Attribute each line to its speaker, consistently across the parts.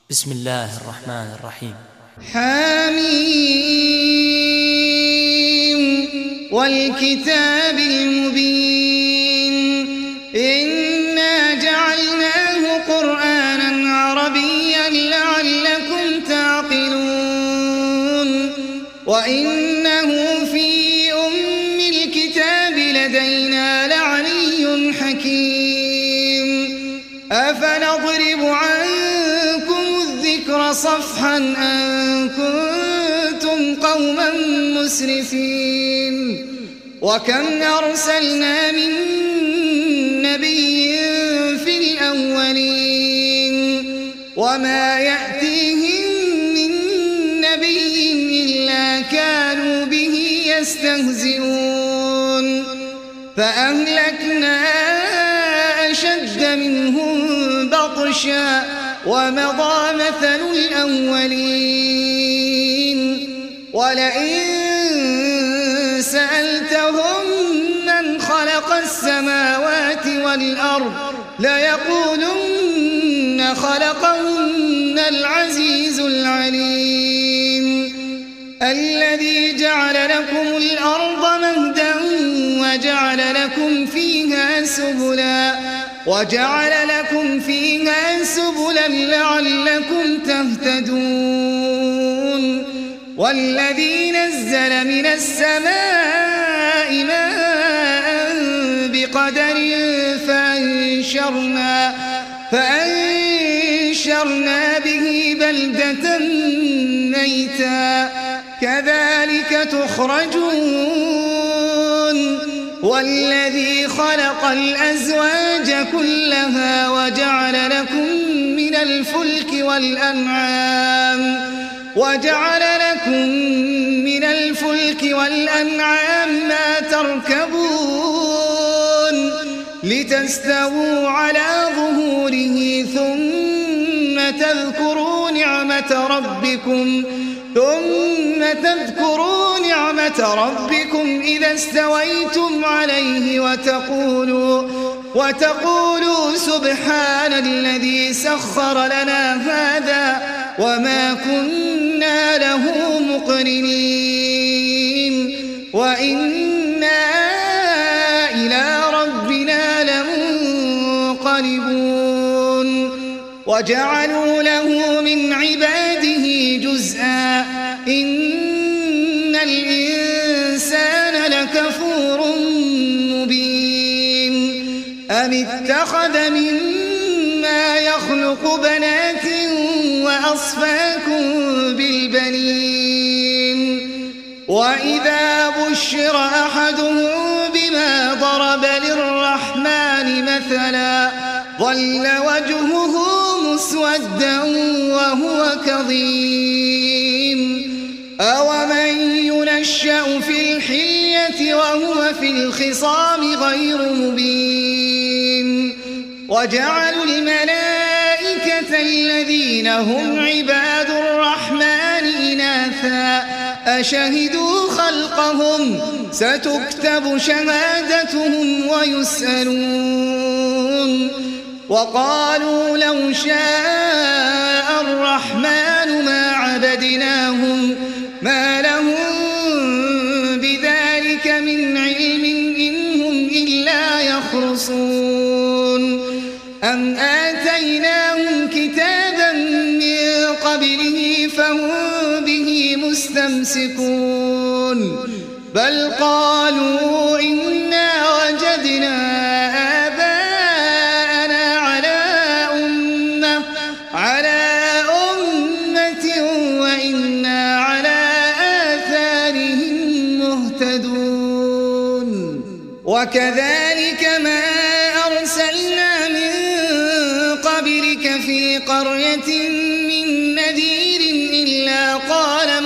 Speaker 1: بسم الله الرحمن الرحيم.
Speaker 2: حميم والكتاب المبين إنا جعلناه قرآنا عربيا لعلكم تعقلون وإنه في أم الكتاب لدينا لعلي حكيم أفنضرب عنكم الذكر صفحا أن كنتم قوما مسرفين وكم أرسلنا من نبي في الأولين وما يأتيهم من نبي إلا كانوا به يستهزئون فأهلكنا أشد منهم بطشا ومضى مثل الأولين ولئن سألتهم من خلق السماوات والأرض ليقولن خلقهن العزيز العليم الذي جعل لكم الأرض مهدا وجعل لكم فيها سبلا لعلكم تهتدون والذي نزل من السماء ماء بقدر فأنشرنا به بلدة ميتا كذلك تخرجون والذي خلق الأزواج كلها وجعل لكم من الفلك والأنعام ما تركبون لتستووا على ظهوره ثم تذكروا نعمة ربكم إذا استويتم عليه وتقولوا سبحان الذي سخر لنا هذا وما كنا له مقرنين وإنا إلى ربنا لمنقلبون وجعلوا له من عباده جزءا إن الإنسان لكفور مبين أم اتخذ مما يخلق بنات وأصفاكم بالبنين وإذا بشر أحدهم بما ضرب للرحمن مثلا ظل وجهه مسودا وهو كظيم أومن ينشأ في الحلية وهو في الخصام غير مبين وجعلوا الملائكة الذين هم عباد الرحمن إناثا أشهدوا خلقهم ستكتب شهادتهم ويسألون وقالوا لو شاء الرحمن ما عبدناهم ما لهم بذلك من علم إن هم إلا يخرصون أم آتيناهم كتابا من قبله فهم به مستمسكون بل قالوا إنا وجدنا آباءنا على أمة وإنا على آثارهم مهتدون وكذلك ما أرسلنا من قبلك في قرية من نذير إلا قال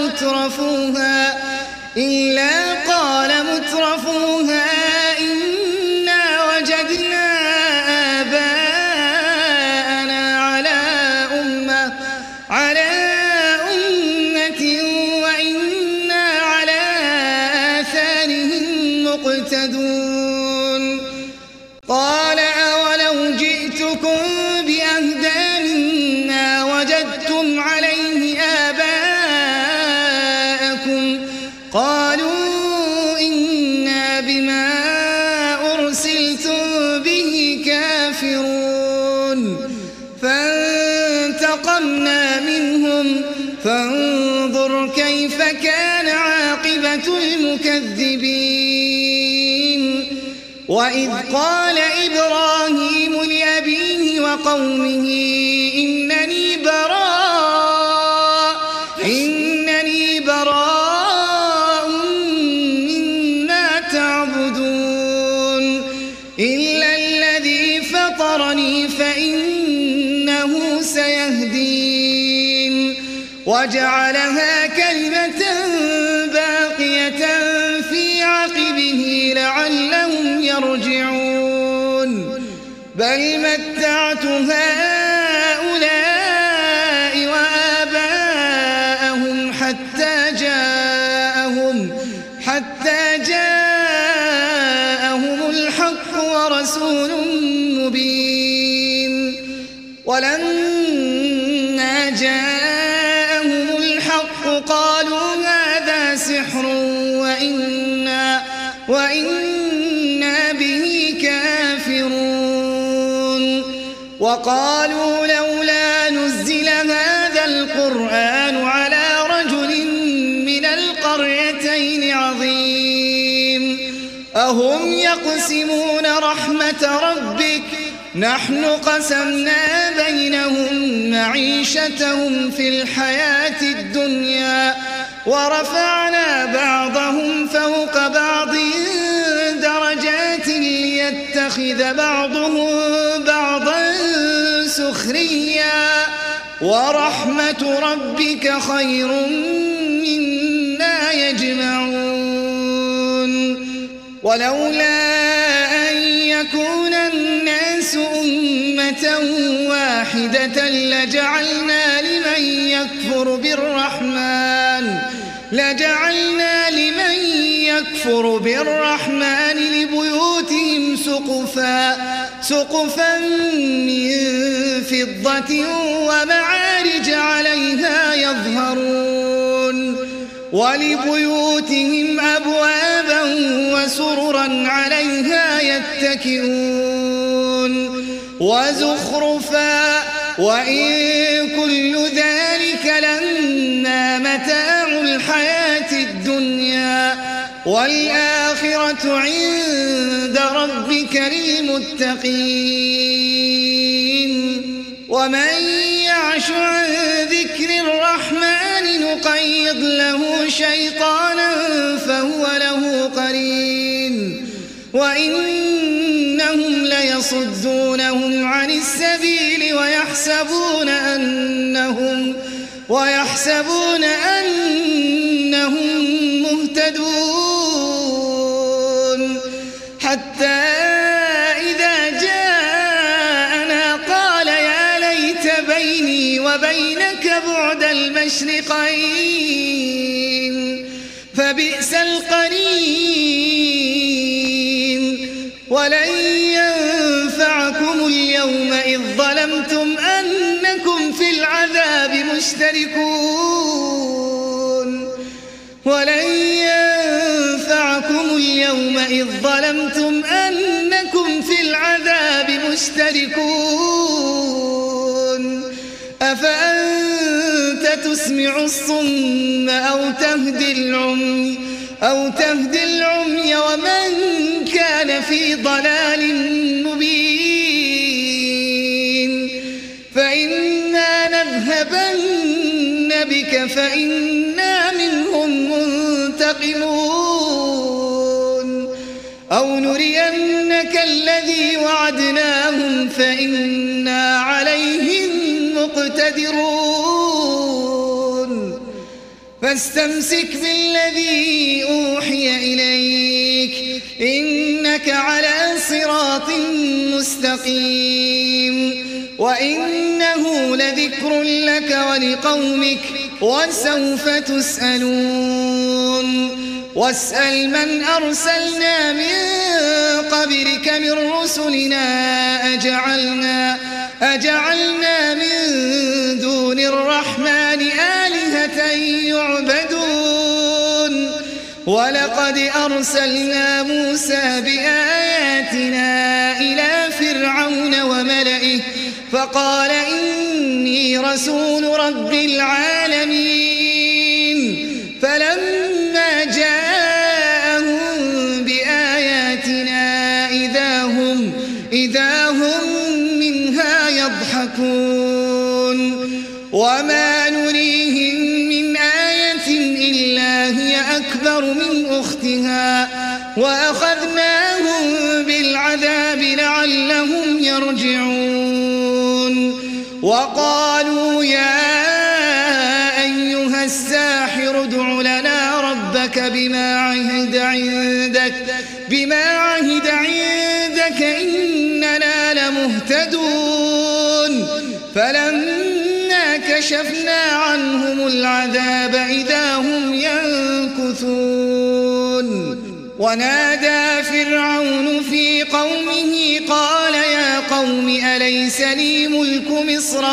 Speaker 2: مترفوها إنا وجدنا آباءنا على أمة وإنا على آثارهم مقتدون قال أولو جئتكم بأهدى مما وجدتم وجدتم عليه آباءكم قالوا إنا بما أرسلتم به كافرون فانتقمنا منهم فانظر كيف كان عاقبة المكذبين وإذ قال إبراهيم لأبيه وقومه إنني براء مما تعبدون إلا الذي فطرني فإنه سيهدين وجعلها كلمة باقية في عقبه لعلهم يرجعون بل متعت هؤلاء وآباءهم حتى جاءهم الحق ورسول مبين ولما جاءهم الحق قالوا هذا سحر وإنا به كافرون وقالوا لولا نزل هذا القرآن على رجل من القريتين عظيم أهم يقسمون رحمة ربك نحن قسمنا بينهم معيشتهم في الحياة الدنيا ورفعنا بعضهم فوق بعض درجات ليتخذ بعضهم بعضا سخريا ورحمة ربك خير مما يجمعون ولولا أن يكون الناس أمة واحدة لجعلنا لمن يكفر بالرحمن لبيوتهم سقفا من فضة ومعارج عليها يظهرون ولبيوتهم أبوابا وسررا عليها يتكئون وزخرفا وإن كل ذلك لما متاع الحياة الدنيا والآخرة عند ربك للمتقين ومن يعش عن ذكر الرحمن نقيض له شيطانا فهو له قرين وإنهم ليصدونهم عن السبيل ويحسبون أنهم مهتدون حتى إذا جاءنا قال يا ليت بيني وبينك بعد المشرقين فبئس القرين ولن ينفعكم اليوم إذ ظلمتم أنكم في العذاب مشتركون أفأنت تسمع الصم أو تهدي العمي ومن كان في ضلال مبين فإنا نذهبن بك فإنا منهم منتقمون أو نرينك الذي وعدناهم فإنا عليهم مقتدرون فاستمسك بالذي أوحي إليك إنك على صراط مستقيم وإنه لذكر لك ولقومك وسوف تسألون واسأل من أرسلنا من قبلك من رسلنا أجعلنا من دون الرحمن الرحمن آلهة يعبدون ولقد أرسلنا موسى بآياتنا إلى فرعون وملئه فقال إني رسول رب العالمين فلما جاءهم بآياتنا إذا هم منها يضحكون وما نريهم من آية إلا هي أكبر من أختها وأخذناهم بالعذاب لعلهم يرجعون وقالوا يا أيها الساحر ادع لنا ربك بما عهد عندك إننا لمهتدون فلما كشفنا عنهم العذاب إذا هم ينكثون ونادى فرعون في قومه قال يا قوم أليس لي ملك مصر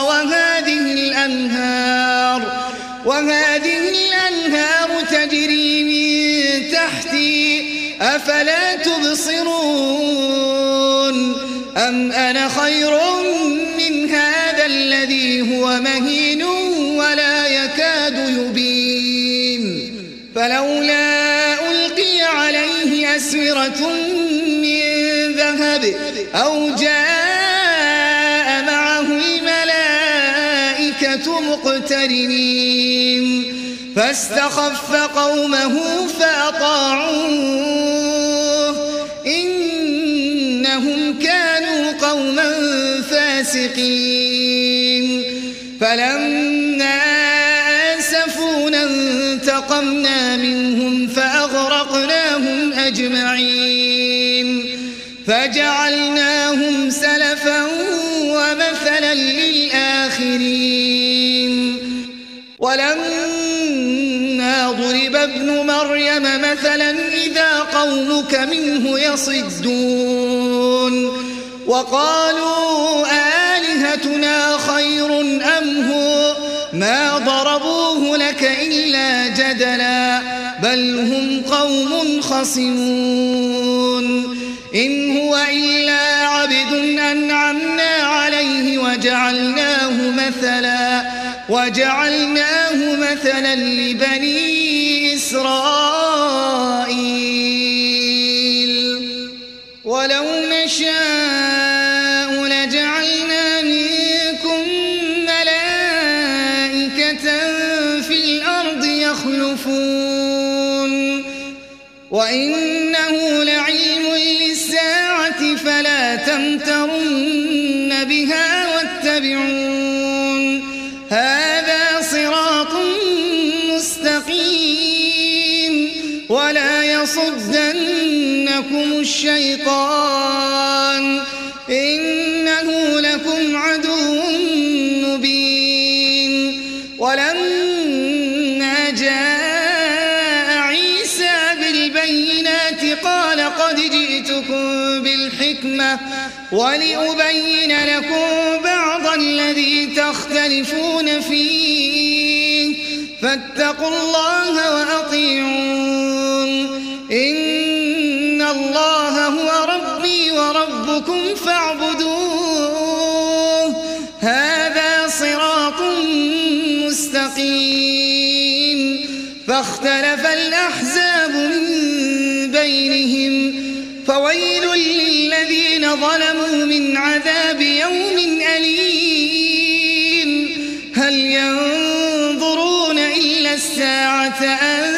Speaker 2: وهذه الأنهار تجري من تحتي أفلا تبصرون أم أنا خير من هذا الذي هو مهين ولا يكاد يبين فلولا ألقي عليه أسورة من ذهب أو جاء معه الملائكة مقترنين فاستخف قومه فأطاعوه إنهم كانوا قوما فاسقين فلما آسفونا انتقمنا منهم فأغرقناهم أجمعين فجعلناهم سلفا ومثلا للآخرين ولما ضرب ابن مريم مثلا إذا قومك منه يصدون وقالوا آلهتنا خير أم هو ما ضربوه لك إلا جدلا بل هم قوم خصمون إن هو إلا عبد أنعمنا عليه وجعلناه مثلا لبني إسرائيل ولو نشاء لجعلنا منكم ملائكة في الأرض يخلفون وإنه لعلم للساعة فلا تمترن بها واتبعون هذا صراط مستقيم ولا يصدنكم الشيطان إنه لكم عدو مبين ولما جاء عيسى بالبينات قال قد جئتكم بالحكمة ولأبين لكم بعض الذي تختلفون فيه فاتقوا الله وأطيعون إن الله هو ربي وربكم فاعبدوه هذا صراط مستقيم فاختلف الأحزاب من بينهم فويل للذين ظلموا من عذاب يوم أليم هل ينظرون إلا الساعة أن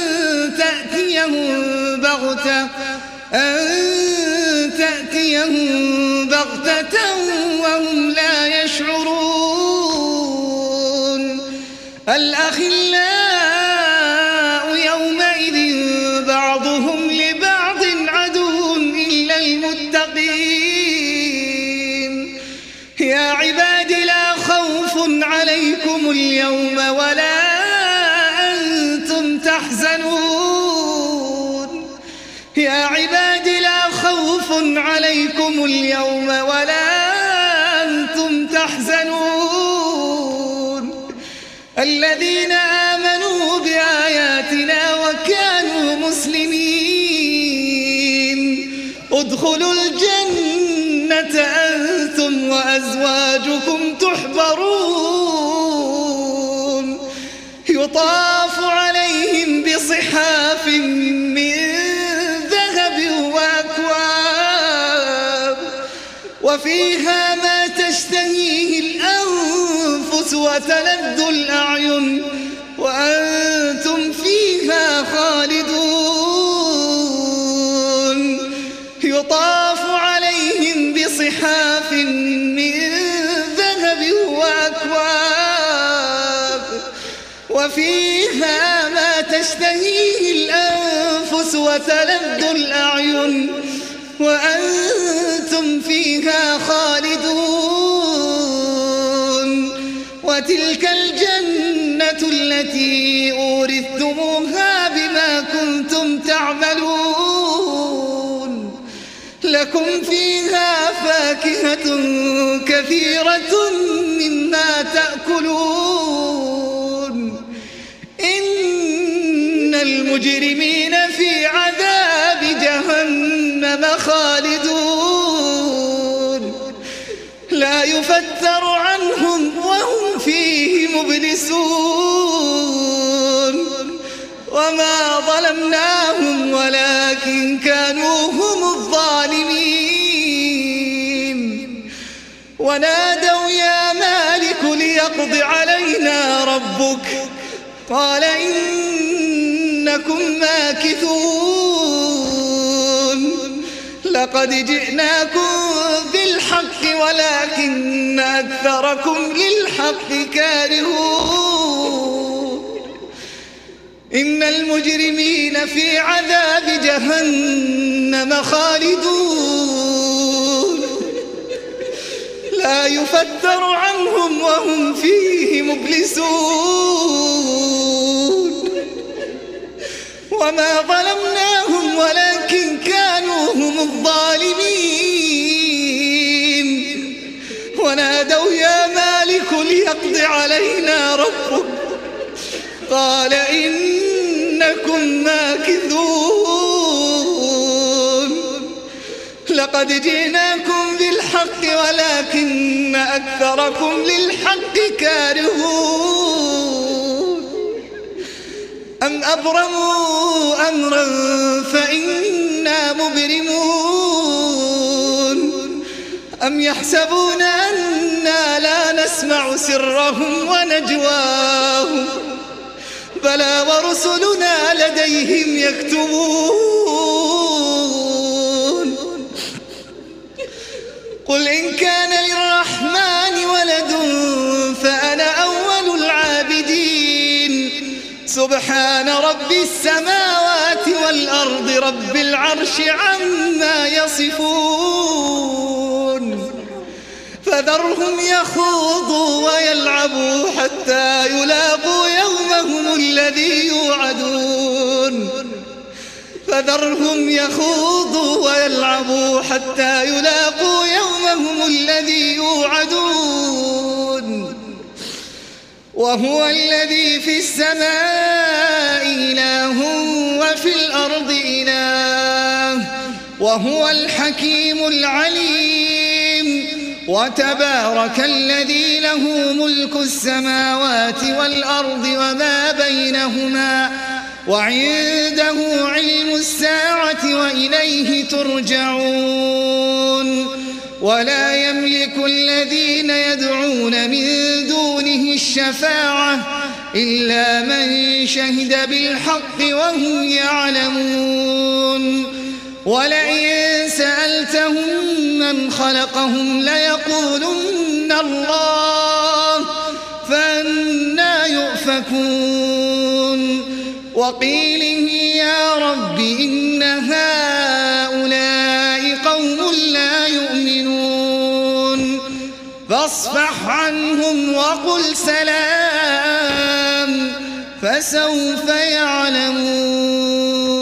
Speaker 2: تأتيهم بغتة وهم لا يشعرون الأخلاء يومئذ بعضهم لبعض عدو إلا المتقين يا عباد لا خوف عليكم اليوم ولا أنتم تحزنون يا عباد لا خوف عليكم اليوم ولا أنتم تحزنون الذين آمنوا بآياتنا وكانوا مسلمين ادخلوا الجنة أنتم وأزواجكم تحبرون يطاف عليهم بصحاف من ذهب وأكواب وفيها ما تشتهيه الأنفس وتلذ الأعين وأنتم فيها خالدون يطاف عليهم بصحاف من ذهب وأكواب وفيها ما تشتهيه الأنفس وتلذ الأعين وأنتم فيها خالدون وتلك الجنة التي أورثتموها بما كنتم تعملون لكم فيها فاكهة كثيرة مما تأكلون إن المجرمين في عذاب جهنم خالدون لا يفتر عنهم وهم فيه مبلسون وما ظلمناهم ولكن كانوا هم الظالمين ونادوا يا مالك ليقض علينا ربك قال إنكم ماكثون لقد جئناكم بالحق ولكن أكثركم للحق كارهون إن المجرمين في عذاب جهنم خالدون لا يفتر عنهم وهم فيه مبلسون وما ظلمناهم ولكن كانوا هم الظالمين ونادوا يا مالك ليقض علينا ربك قال إنكم ماكثون لقد جئناكم بالحق ولكن أكثركم للحق كارهون أم أبرموا أمرا فإنا مبرمون أم يحسبون أنا لا نسمع سرهم ونجواهم بلى ورسلنا لديهم يكتبون قل إن كان للرحمن ولد فأنا أول العابدين سبحان رب السماوات والأرض رب العرش عما يصفون فذرهم يخوضوا ويلعبوا حتى يلاقوا يومهم الذي يوعدون فذرهم يخوضوا ويلعبوا حتى يلاقوا يومهم الذي يوعدون وهو الذي في السماء إله وفي الأرض إله وهو الحكيم العليم وتبارك الذي له ملك السماوات والأرض وما بينهما وعنده علم الساعة وإليه ترجعون ولا يملك الذين يدعون من دونه الشفاعة إلا من شهد بالحق وهم يعلمون ولئن سألتهم من خلقهم ليقولن الله فأنى يؤفكون وقيله يا رب إن هؤلاء قوم لا يؤمنون فاصفح عنهم وقل سلام فسوف يعلمون